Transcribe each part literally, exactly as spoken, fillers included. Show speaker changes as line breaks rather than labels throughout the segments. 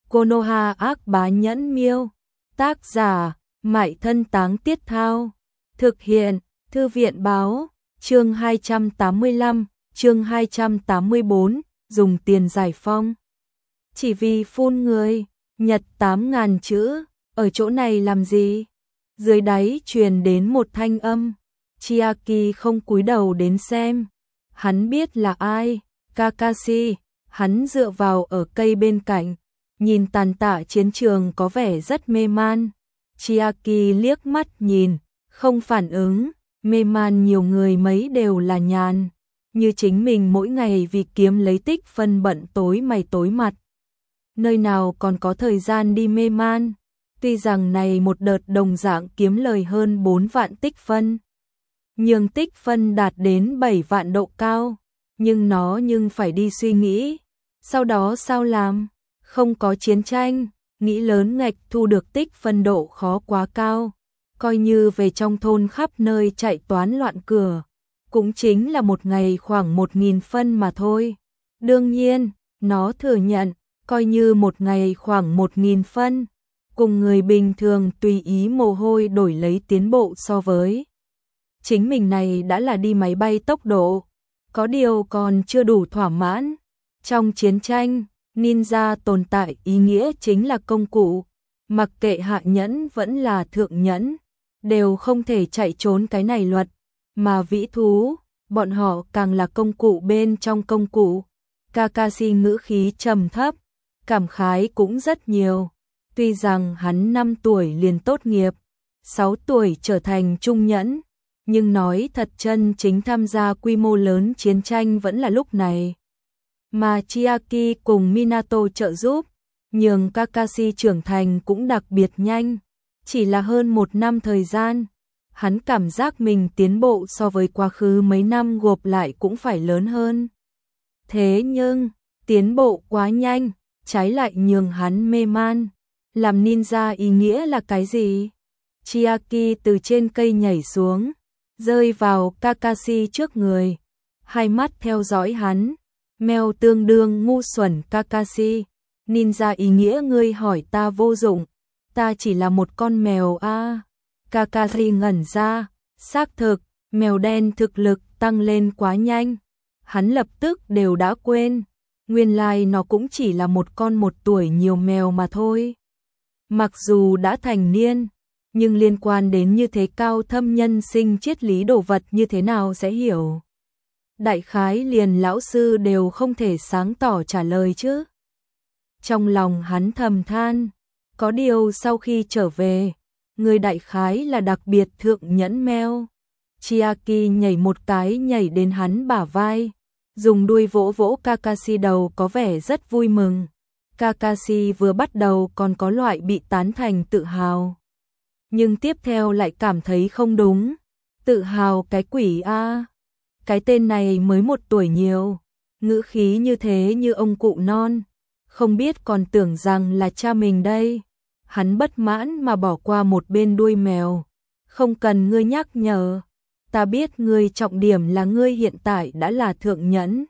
Konoha ác bá nhẫn miêu. Tác giả, Mại Thân Táng Tiết Thao. Thực hiện, Thư viện báo. Chương hai trăm tám mươi lăm, chương hai trăm tám mươi bốn, dùng tiền giải phong. Chỉ vì phun người, nhật tám ngàn chữ, ở chỗ này làm gì? Dưới đáy truyền đến một thanh âm. Chiaki không cúi đầu đến xem. Hắn biết là ai, Kakashi. Hắn dựa vào ở cây bên cạnh, nhìn tàn tạ chiến trường có vẻ rất mê man. Chiaki liếc mắt nhìn, không phản ứng. Mê man nhiều người mấy đều là nhàn, như chính mình mỗi ngày vì kiếm lấy tích phân bận tối mày tối mặt. Nơi nào còn có thời gian đi mê man. Tuy rằng này một đợt đồng dạng kiếm lời hơn bốn vạn tích phân, nhưng tích phân đạt đến bảy vạn độ cao, nhưng nó nhưng phải đi suy nghĩ, sau đó sao làm? Không có chiến tranh, nghĩ lớn ngạch thu được tích phân độ khó quá cao. Coi như về trong thôn khắp nơi chạy toán loạn cửa, cũng chính là một ngày khoảng một nghìn phân mà thôi. Đương nhiên, nó thừa nhận, coi như một ngày khoảng một nghìn phân, cùng người bình thường tùy ý mồ hôi đổi lấy tiến bộ so với. Chính mình này đã là đi máy bay tốc độ, có điều còn chưa đủ thỏa mãn. Trong chiến tranh, ninja tồn tại ý nghĩa chính là công cụ, mặc kệ hạ nhẫn vẫn là thượng nhẫn, đều không thể chạy trốn cái này luật, mà vĩ thú, bọn họ càng là công cụ bên trong công cụ. Kakashi ngữ khí trầm thấp, cảm khái cũng rất nhiều. Tuy rằng hắn năm tuổi liền tốt nghiệp, sáu tuổi trở thành trung nhẫn, nhưng nói thật chân chính tham gia quy mô lớn chiến tranh vẫn là lúc này. Mà Chiaki cùng Minato trợ giúp, nhường Kakashi trưởng thành cũng đặc biệt nhanh. Chỉ là hơn một năm thời gian, hắn cảm giác mình tiến bộ so với quá khứ mấy năm gộp lại cũng phải lớn hơn. Thế nhưng, tiến bộ quá nhanh, trái lại nhường hắn mê man. Làm ninja ý nghĩa là cái gì? Chiaki từ trên cây nhảy xuống, rơi vào Kakashi trước người, hai mắt theo dõi hắn. Mèo tương đương ngu xuẩn Kakashi, ninja ý nghĩa ngươi hỏi ta vô dụng. Ta chỉ là một con mèo a. À. Kakashi ngẩn ra, xác thực, mèo đen thực lực tăng lên quá nhanh. Hắn lập tức đều đã quên, nguyên lai nó cũng chỉ là một con một tuổi nhiều mèo mà thôi. Mặc dù đã thành niên, nhưng liên quan đến như thế cao thâm nhân sinh triết lý đồ vật như thế nào sẽ hiểu. Đại khái liền lão sư đều không thể sáng tỏ trả lời chứ. Trong lòng hắn thầm than. Có điều sau khi trở về, người đại khái là đặc biệt thượng nhẫn mèo. Chiaki nhảy một cái nhảy đến hắn bả vai, dùng đuôi vỗ vỗ Kakashi đầu có vẻ rất vui mừng. Kakashi vừa bắt đầu còn có loại bị tán thành tự hào, nhưng tiếp theo lại cảm thấy không đúng. Tự hào cái quỷ a, cái tên này mới một tuổi nhiều, ngữ khí như thế như ông cụ non, không biết còn tưởng rằng là cha mình đây. Hắn bất mãn mà bỏ qua một bên đuôi mèo. Không cần ngươi nhắc nhở, ta biết ngươi trọng điểm là ngươi hiện tại đã là thượng nhẫn.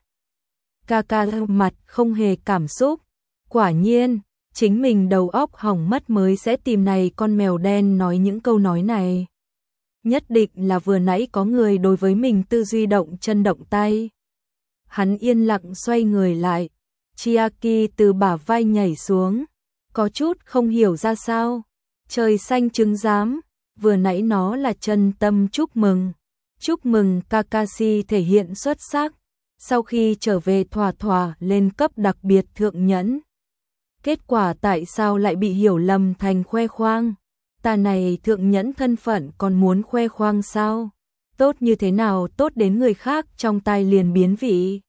Kakashi mặt không hề cảm xúc. Quả nhiên, chính mình đầu óc hỏng mất mới sẽ tìm này con mèo đen nói những câu nói này. Nhất định là vừa nãy có người đối với mình tư duy động chân động tay. Hắn yên lặng xoay người lại. Chiaki từ bả vai nhảy xuống, có chút không hiểu ra sao. Trời xanh trứng giám, vừa nãy nó là chân tâm chúc mừng. Chúc mừng Kakashi thể hiện xuất sắc, sau khi trở về thỏa thỏa lên cấp đặc biệt thượng nhẫn. Kết quả tại sao lại bị hiểu lầm thành khoe khoang? Ta này thượng nhẫn thân phận còn muốn khoe khoang sao? Tốt như thế nào tốt đến người khác trong tai liền biến vị.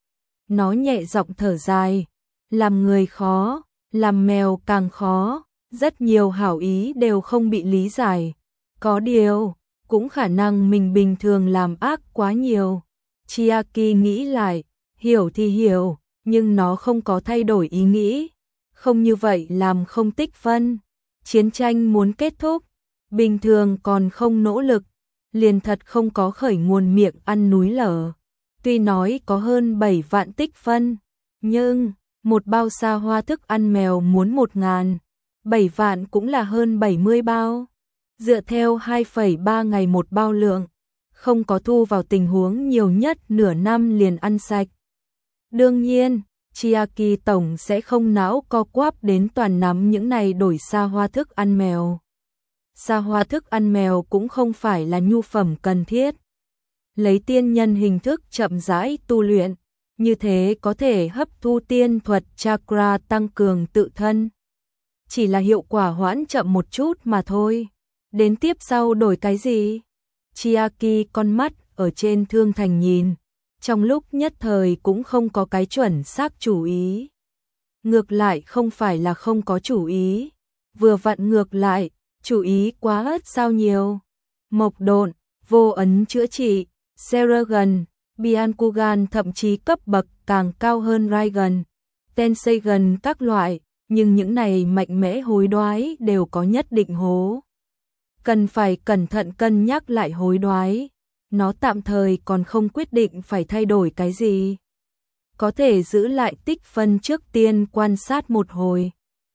Nó nhẹ giọng thở dài, làm người khó, làm mèo càng khó, rất nhiều hảo ý đều không bị lý giải. Có điều, cũng khả năng mình bình thường làm ác quá nhiều. Chiaki nghĩ lại, hiểu thì hiểu, nhưng nó không có thay đổi ý nghĩ. Không như vậy làm không tích phân. Chiến tranh muốn kết thúc, bình thường còn không nỗ lực, liền thật không có khởi nguồn miệng ăn núi lở. Tuy nói có hơn bảy vạn tích phân, nhưng Một bao xa hoa thức ăn mèo muốn một ngàn, bảy vạn cũng là hơn bảy mươi bao. Dựa theo hai phẩy ba ngày một bao lượng, không có thu vào tình huống nhiều nhất nửa năm liền ăn sạch. Đương nhiên, Chiaki tổng sẽ không não co quắp đến toàn nắm những này đổi xa hoa thức ăn mèo. Xa hoa thức ăn mèo cũng không phải là nhu phẩm cần thiết. Lấy tiên nhân hình thức chậm rãi tu luyện, như thế có thể hấp thu tiên thuật chakra tăng cường tự thân. Chỉ là hiệu quả hoãn chậm một chút mà thôi. Đến tiếp sau đổi cái gì? Chiaki con mắt ở trên thương thành nhìn, trong lúc nhất thời cũng không có cái chuẩn xác chủ ý. Ngược lại không phải là không có chủ ý, vừa vặn ngược lại, chủ ý quá ớt sao nhiều. Mộc độn, vô ấn chữa trị, Seragon, Byakugan thậm chí cấp bậc càng cao hơn Raigan, Tenseigan các loại, nhưng những này mạnh mẽ hối đoái đều có nhất định hố. Cần phải cẩn thận cân nhắc lại hối đoái, nó tạm thời còn không quyết định phải thay đổi cái gì. Có thể giữ lại tích phân trước tiên quan sát một hồi.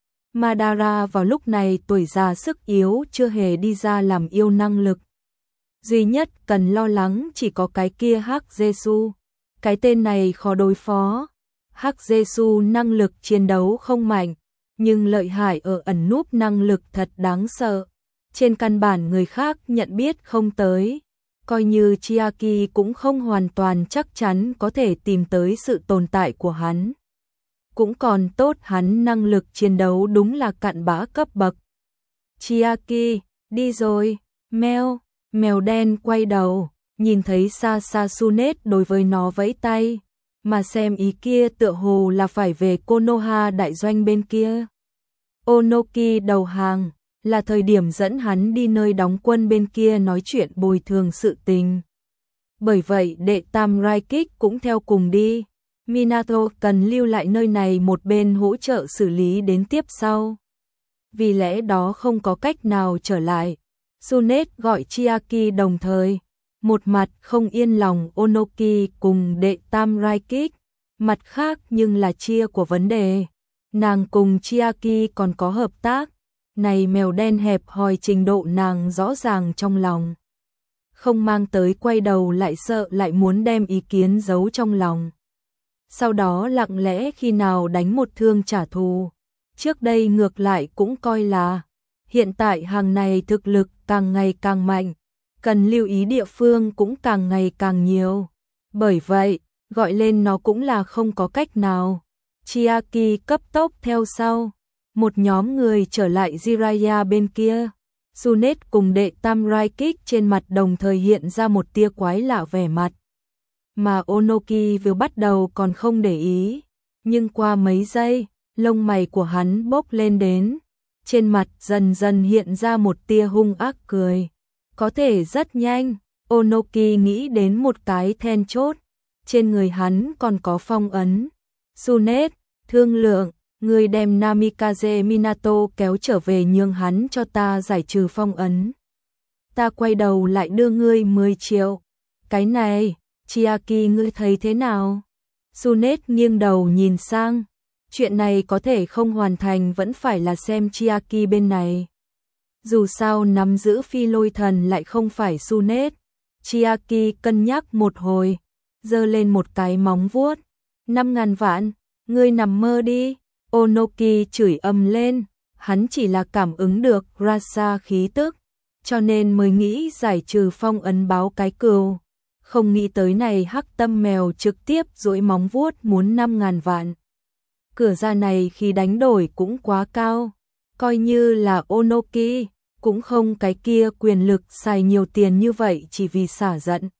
Madara vào lúc này tuổi già sức yếu chưa hề đi ra làm yêu năng lực. Duy nhất cần lo lắng chỉ có cái kia Hắc Jesu. Cái tên này khó đối phó. Hắc Jesu năng lực chiến đấu không mạnh, nhưng lợi hại ở ẩn núp năng lực thật đáng sợ. Trên căn bản người khác nhận biết không tới, coi như Chiaki cũng không hoàn toàn chắc chắn có thể tìm tới sự tồn tại của hắn. Cũng còn tốt hắn năng lực chiến đấu đúng là cặn bã cấp bậc. Chiaki, đi rồi, mèo, mèo đen quay đầu, nhìn thấy xa xa Sunet đối với nó vẫy tay, mà xem ý kia tựa hồ là phải về Konoha đại doanh bên kia. Onoki đầu hàng, là thời điểm dẫn hắn đi nơi đóng quân bên kia nói chuyện bồi thường sự tình. Bởi vậy đệ tam Raikik cũng theo cùng đi. Minato cần lưu lại nơi này một bên hỗ trợ xử lý đến tiếp sau. Vì lẽ đó không có cách nào trở lại. Sunet gọi Chiaki đồng thời. Một mặt không yên lòng Onoki cùng đệ tam Raikik, mặt khác nhưng là chia của vấn đề. Nàng cùng Chiaki còn có hợp tác. Này mèo đen hẹp hòi trình độ nàng rõ ràng trong lòng. Không mang tới quay đầu lại sợ lại muốn đem ý kiến giấu trong lòng. Sau đó lặng lẽ khi nào đánh một thương trả thù. Trước đây ngược lại cũng coi là, hiện tại hàng này thực lực càng ngày càng mạnh, cần lưu ý địa phương cũng càng ngày càng nhiều. Bởi vậy, gọi lên nó cũng là không có cách nào. Chiaki cấp tốc theo sau. Một nhóm người trở lại Jiraiya bên kia. Sunet cùng đệ tam Raikik trên mặt đồng thời hiện ra một tia quái lạ vẻ mặt. Mà Onoki vừa bắt đầu còn không để ý. Nhưng qua mấy giây, lông mày của hắn bốc lên đến. Trên mặt dần dần hiện ra một tia hung ác cười. Có thể rất nhanh, Onoki nghĩ đến một cái then chốt. Trên người hắn còn có phong ấn. Sunet, thương lượng. Người đem Namikaze Minato kéo trở về nhường hắn cho ta giải trừ phong ấn. Ta quay đầu lại đưa ngươi mười triệu. Cái này, Chiaki ngươi thấy thế nào? Sunet nghiêng đầu nhìn sang. Chuyện này có thể không hoàn thành vẫn phải là xem Chiaki bên này. Dù sao nắm giữ phi lôi thần lại không phải Sunet. Chiaki cân nhắc một hồi, giơ lên một cái móng vuốt. Năm ngàn vạn, ngươi nằm mơ đi. Onoki chửi ầm lên, hắn chỉ là cảm ứng được Rasa khí tức, cho nên mới nghĩ giải trừ phong ấn báo cái cừu. Không nghĩ tới này hắc tâm mèo trực tiếp duỗi móng vuốt muốn năm ngàn vạn. Cửa ra này khi đánh đổi cũng quá cao, coi như là Onoki, cũng không cái kia quyền lực xài nhiều tiền như vậy chỉ vì xả giận.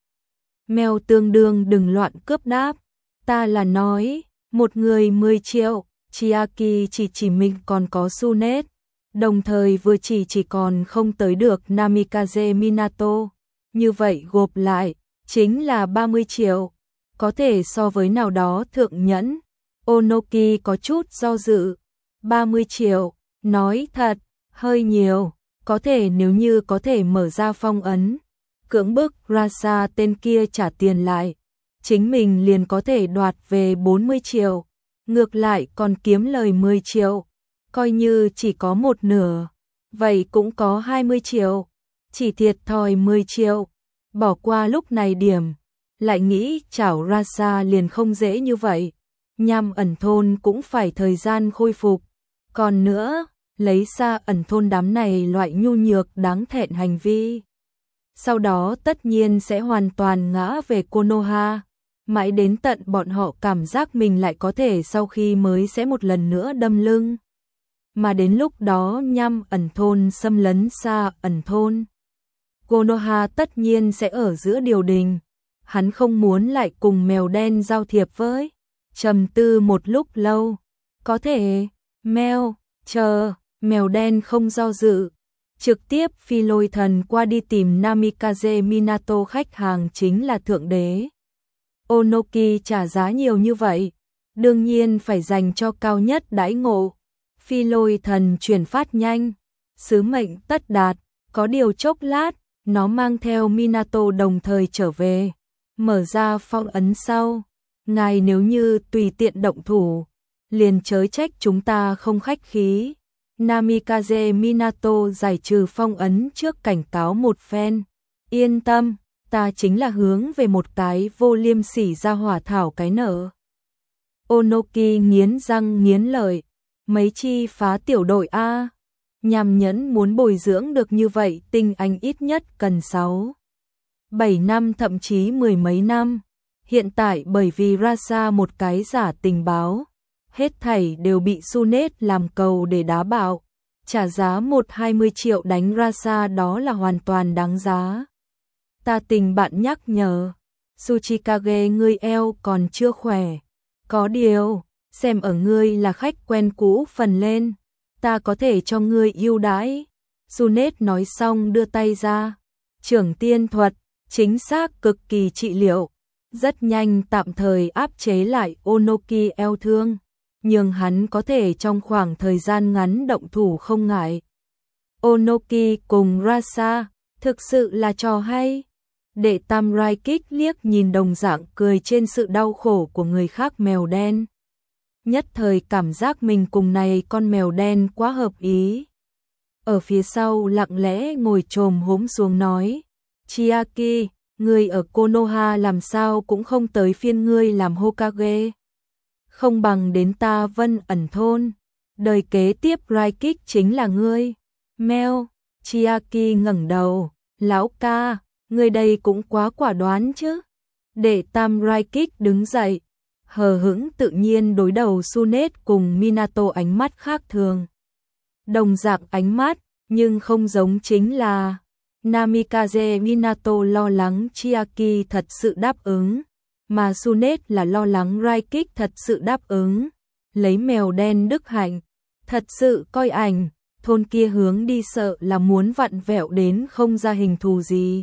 Mèo tương đương đừng loạn cướp đáp, ta là nói, một người mười triệu. Chiaki chỉ chỉ mình còn có Sunet, đồng thời vừa chỉ chỉ còn không tới được Namikaze Minato. Như vậy gộp lại, chính là ba mươi triệu. Có thể so với nào đó thượng nhẫn. Onoki có chút do dự. ba mươi triệu, nói thật, hơi nhiều. Có thể nếu như có thể mở ra phong ấn, cưỡng bức Rasa tên kia trả tiền lại, chính mình liền có thể đoạt về bốn mươi triệu. ngược lại còn kiếm lời mười triệu, coi như chỉ có một nửa, vậy cũng có hai mươi triệu, chỉ thiệt thòi mười triệu, bỏ qua lúc này điểm, lại nghĩ chảo Rasa liền không dễ như vậy, nhằm ẩn thôn cũng phải thời gian khôi phục, còn nữa, lấy xa ẩn thôn đám này loại nhu nhược đáng thẹn hành vi. Sau đó tất nhiên sẽ hoàn toàn ngã về Konoha, mãi đến tận bọn họ cảm giác mình lại có thể sau khi mới sẽ một lần nữa đâm lưng. Mà đến lúc đó nhằm ẩn thôn xâm lấn xa ẩn thôn, Konoha tất nhiên sẽ ở giữa điều đình, hắn không muốn lại cùng mèo đen giao thiệp với. Trầm tư một lúc lâu, có thể, mèo, chờ, mèo đen không do dự, trực tiếp phi lôi thần qua đi tìm Namikaze Minato, khách hàng chính là thượng đế. Onoki trả giá nhiều như vậy, đương nhiên phải dành cho cao nhất đãi ngộ. Phi lôi thần chuyển phát nhanh, sứ mệnh tất đạt, có điều chốc lát, nó mang theo Minato đồng thời trở về, mở ra phong ấn sau. Ngài nếu như tùy tiện động thủ, liền chớ trách chúng ta không khách khí. Namikaze Minato giải trừ phong ấn trước cảnh cáo một phen. Yên tâm, ta chính là hướng về một cái vô liêm sỉ ra hỏa thảo cái nợ. Onoki nghiến răng nghiến lợi, mấy chi phá tiểu đội A. Nhằm nhẫn muốn bồi dưỡng được như vậy tinh anh ít nhất cần sáu, bảy năm thậm chí mười mấy năm. Hiện tại bởi vì Rasa một cái giả tình báo, hết thảy đều bị Sunet làm cầu để đá bạo, trả giá một hai mươi triệu đánh Rasa đó là hoàn toàn đáng giá. Ta tình bạn nhắc nhở, Tsuchikage ngươi eo còn chưa khỏe, có điều, xem ở ngươi là khách quen cũ phần lên, ta có thể cho ngươi ưu đãi. Sunet nói xong đưa tay ra, trưởng tiên thuật, chính xác cực kỳ trị liệu. Rất nhanh tạm thời áp chế lại Onoki eo thương, nhưng hắn có thể trong khoảng thời gian ngắn động thủ không ngại. Onoki cùng Rasa, thực sự là trò hay. Đệ Tam Rai kích liếc nhìn đồng dạng cười trên sự đau khổ của người khác mèo đen. Nhất thời cảm giác mình cùng này con mèo đen quá hợp ý. Ở phía sau lặng lẽ ngồi chồm hốm xuống nói, Chiaki, ngươi ở Konoha làm sao cũng không tới phiên ngươi làm Hokage. Không bằng đến ta Vân ẩn thôn, đời kế tiếp Raikik chính là ngươi. Meo, Chiaki ngẩng đầu, lão ca, ngươi đây cũng quá quả đoán chứ. Đệ Tam Raikik đứng dậy, hờ hững tự nhiên đối đầu Sunet cùng Minato ánh mắt khác thường. Đồng dạng ánh mắt, nhưng không giống chính là Namikaze Minato lo lắng Chiaki thật sự đáp ứng, mà Sunet là lo lắng Raikik thật sự đáp ứng. Lấy mèo đen đức hạnh, thật sự coi ảnh, thôn kia hướng đi sợ là muốn vặn vẹo đến không ra hình thù gì.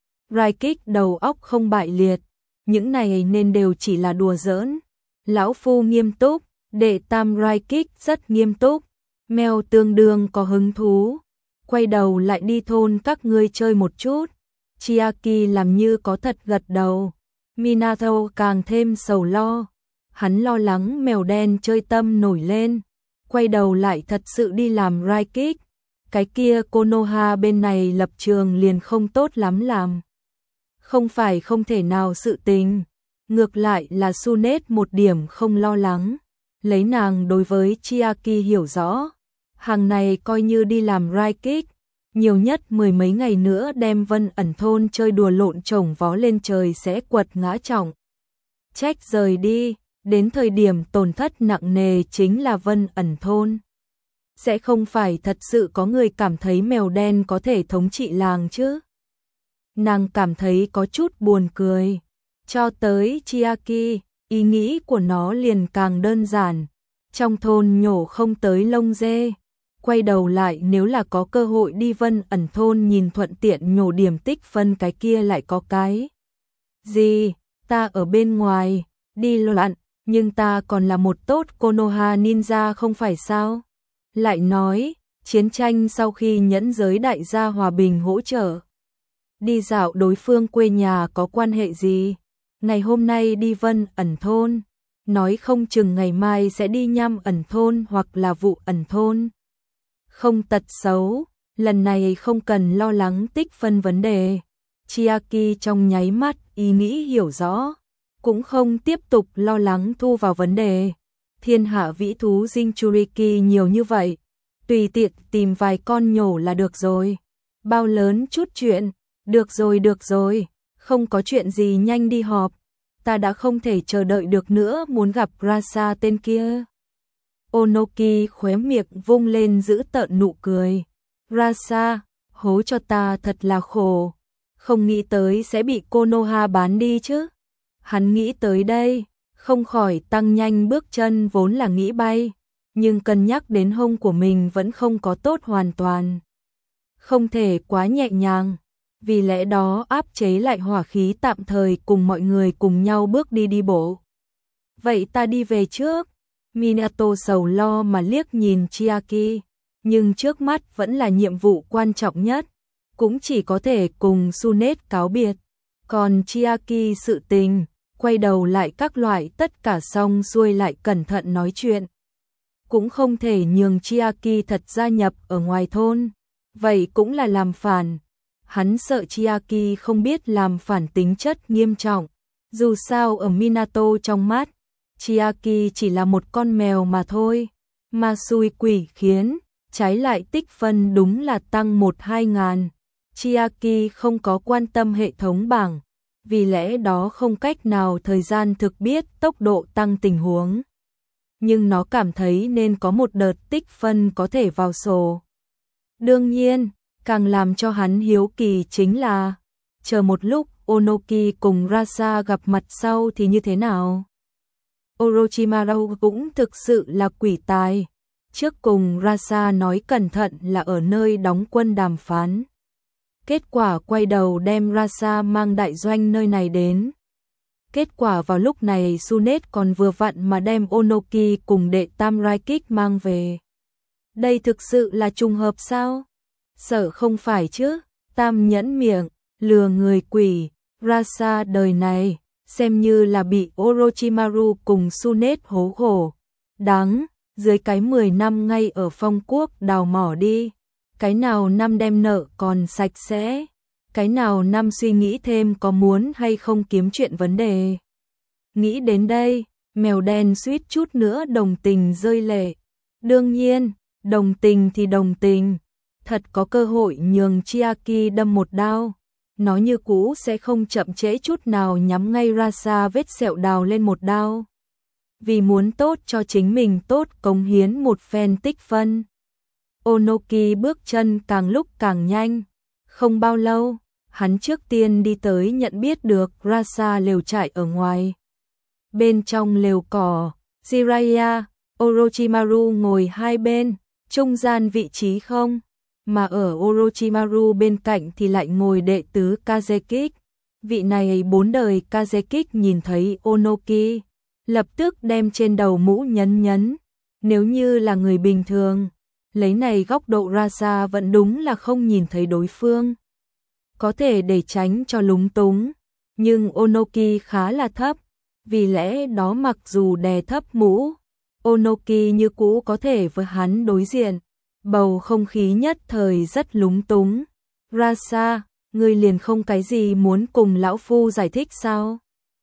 Raikik đầu óc không bại liệt, những này nên đều chỉ là đùa giỡn. Lão phu nghiêm túc, đệ Tam Raikik rất nghiêm túc, mèo tương đương có hứng thú. Quay đầu lại đi thôn các ngươi chơi một chút. Chiaki làm như có thật gật đầu. Minato càng thêm sầu lo. Hắn lo lắng mèo đen chơi tâm nổi lên. Quay đầu lại thật sự đi làm Raikik. Cái kia Konoha bên này lập trường liền không tốt lắm làm. Không phải không thể nào sự tình. Ngược lại là Sunet một điểm không lo lắng. Lấy nàng đối với Chiaki hiểu rõ. Hàng này coi như đi làm Raikik, nhiều nhất mười mấy ngày nữa đem Vân ẩn thôn chơi đùa lộn chồng vó lên trời sẽ quật ngã trọng. Trách rời đi, đến thời điểm tổn thất nặng nề chính là Vân ẩn thôn. Sẽ không phải thật sự có người cảm thấy mèo đen có thể thống trị làng chứ. Nàng cảm thấy có chút buồn cười. Cho tới Chiaki, ý nghĩ của nó liền càng đơn giản. Trong thôn nhổ không tới lông dê. Quay đầu lại nếu là có cơ hội đi Vân ẩn thôn nhìn thuận tiện nhổ điểm tích phân cái kia lại có cái. Gì, ta ở bên ngoài, đi loạn, nhưng ta còn là một tốt Konoha ninja không phải sao? Lại nói, chiến tranh sau khi nhẫn giới đại gia hòa bình hỗ trợ. Đi dạo đối phương quê nhà có quan hệ gì? Ngày hôm nay đi Vân ẩn thôn, nói không chừng ngày mai sẽ đi Nham ẩn thôn hoặc là Vụ ẩn thôn. Không tật xấu, lần này không cần lo lắng tích phân vấn đề. Chiaki trong nháy mắt ý nghĩ hiểu rõ, cũng không tiếp tục lo lắng thu vào vấn đề. Thiên hạ vĩ thú Jinchuriki nhiều như vậy, tùy tiện tìm vài con nhổ là được rồi. Bao lớn chút chuyện, được rồi được rồi, không có chuyện gì nhanh đi họp. Ta đã không thể chờ đợi được nữa, muốn gặp Rasa tên kia. Onoki khóe miệng vung lên giữ tợn nụ cười. Rasa, hố cho ta thật là khổ. Không nghĩ tới sẽ bị Konoha bán đi chứ. Hắn nghĩ tới đây, không khỏi tăng nhanh bước chân, vốn là nghĩ bay, nhưng cân nhắc đến hông của mình vẫn không có tốt hoàn toàn. Không thể quá nhẹ nhàng, vì lẽ đó áp chế lại hỏa khí tạm thời, cùng mọi người cùng nhau bước đi đi bộ. Vậy ta đi về trước. Minato sầu lo mà liếc nhìn Chiaki, nhưng trước mắt vẫn là nhiệm vụ quan trọng nhất, cũng chỉ có thể cùng Sunet cáo biệt. Còn Chiaki sự tình, quay đầu lại các loại tất cả xong xuôi lại cẩn thận nói chuyện. Cũng không thể nhường Chiaki thật gia nhập ở ngoài thôn, vậy cũng là làm phản. Hắn sợ Chiaki không biết làm phản tính chất nghiêm trọng, dù sao ở Minato trong mắt, Chiaki chỉ là một con mèo mà thôi, mà xui quỷ khiến, trái lại tích phân đúng là tăng một hai ngàn. Chiaki không có quan tâm hệ thống bảng, vì lẽ đó không cách nào thời gian thực biết tốc độ tăng tình huống. Nhưng nó cảm thấy nên có một đợt tích phân có thể vào sổ. Đương nhiên, càng làm cho hắn hiếu kỳ chính là, chờ một lúc Onoki cùng Rasa gặp mặt sau thì như thế nào? Orochimaru cũng thực sự là quỷ tài. Trước cùng Rasa nói cẩn thận là ở nơi đóng quân đàm phán. Kết quả quay đầu đem Rasa mang đại doanh nơi này đến. Kết quả vào lúc này Sunet còn vừa vặn mà đem Onoki cùng đệ tam Raikik mang về. Đây thực sự là trùng hợp sao? Sợ không phải chứ. Tam nhẫn miệng, lừa người quỷ. Rasa đời này xem như là bị Orochimaru cùng Sunet hố khổ. Đáng, dưới cái mười năm ngay ở Phong Quốc đào mỏ đi. Cái nào năm đem nợ còn sạch sẽ. Cái nào năm suy nghĩ thêm có muốn hay không kiếm chuyện vấn đề. Nghĩ đến đây, mèo đen suýt chút nữa đồng tình rơi lệ. Đương nhiên, đồng tình thì đồng tình. Thật có cơ hội nhường Chiaki đâm một đao, nó như cũ sẽ không chậm trễ chút nào nhắm ngay Rasa vết sẹo đào lên một đao. Vì muốn tốt cho chính mình tốt cống hiến một phen tích phân. Onoki bước chân càng lúc càng nhanh. Không bao lâu, hắn trước tiên đi tới nhận biết được Rasa lều trại ở ngoài. Bên trong lều cỏ, Jiraiya, Orochimaru ngồi hai bên, trung gian vị trí không, mà ở Orochimaru bên cạnh thì lại ngồi đệ tứ Kazekik. Vị này bốn đời Kazekik nhìn thấy Onoki, lập tức đem trên đầu mũ nhấn nhấn. Nếu như là người bình thường, lấy này góc độ Rasa vẫn đúng là không nhìn thấy đối phương. Có thể để tránh cho lúng túng, nhưng Onoki khá là thấp, vì lẽ đó mặc dù đè thấp mũ, Onoki như cũ có thể với hắn đối diện. Bầu không khí nhất thời rất lúng túng. Rasa, ngươi liền không cái gì muốn cùng lão phu giải thích sao?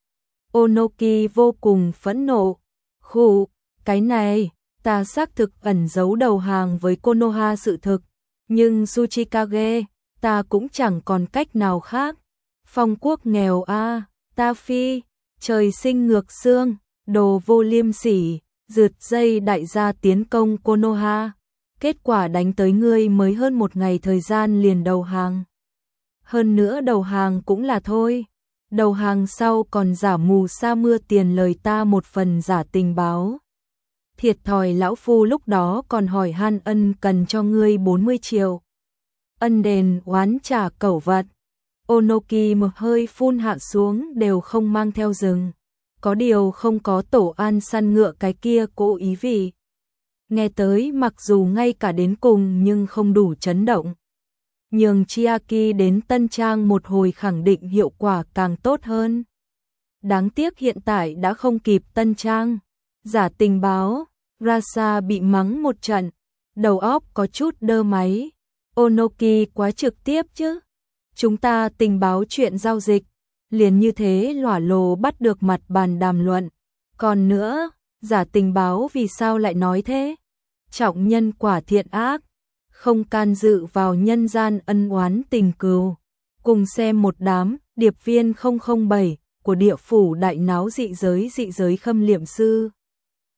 Onoki vô cùng phẫn nộ. Khụ, cái này, ta xác thực ẩn giấu đầu hàng với Konoha sự thực, nhưng Tsuchikage, ta cũng chẳng còn cách nào khác. Phong quốc nghèo a, à, ta phi, trời sinh ngược xương, đồ vô liêm sỉ, rượt dây đại gia tiến công Konoha. Kết quả đánh tới ngươi mới hơn một ngày thời gian liền đầu hàng. Hơn nữa đầu hàng cũng là thôi. Đầu hàng sau còn giả mù sa mưa tiền lời ta một phần giả tình báo. Thiệt thòi lão phu lúc đó còn hỏi han ân cần cho ngươi bốn mươi triệu. Ân đền oán trả cẩu vật. Onoki một hơi phun hạ xuống đều không mang theo rừng. Có điều không có tổ an săn ngựa cái kia cố ý vị. Nghe tới mặc dù ngay cả đến cùng nhưng không đủ chấn động. Nhường Chiaki đến Tân Trang một hồi khẳng định hiệu quả càng tốt hơn. Đáng tiếc hiện tại đã không kịp tân trang. Giả tình báo, Rasa bị mắng một trận, đầu óc có chút đơ máy. Onoki quá trực tiếp chứ. Chúng ta tình báo chuyện giao dịch, liền như thế lỏa lồ bắt được mặt bàn đàm luận. Còn nữa, giả tình báo vì sao lại nói thế? Trọng nhân quả thiện ác, không can dự vào nhân gian ân oán tình cừu. Cùng xem một đám điệp viên không không bảy của địa phủ đại náo dị giới dị giới khâm liệm sư.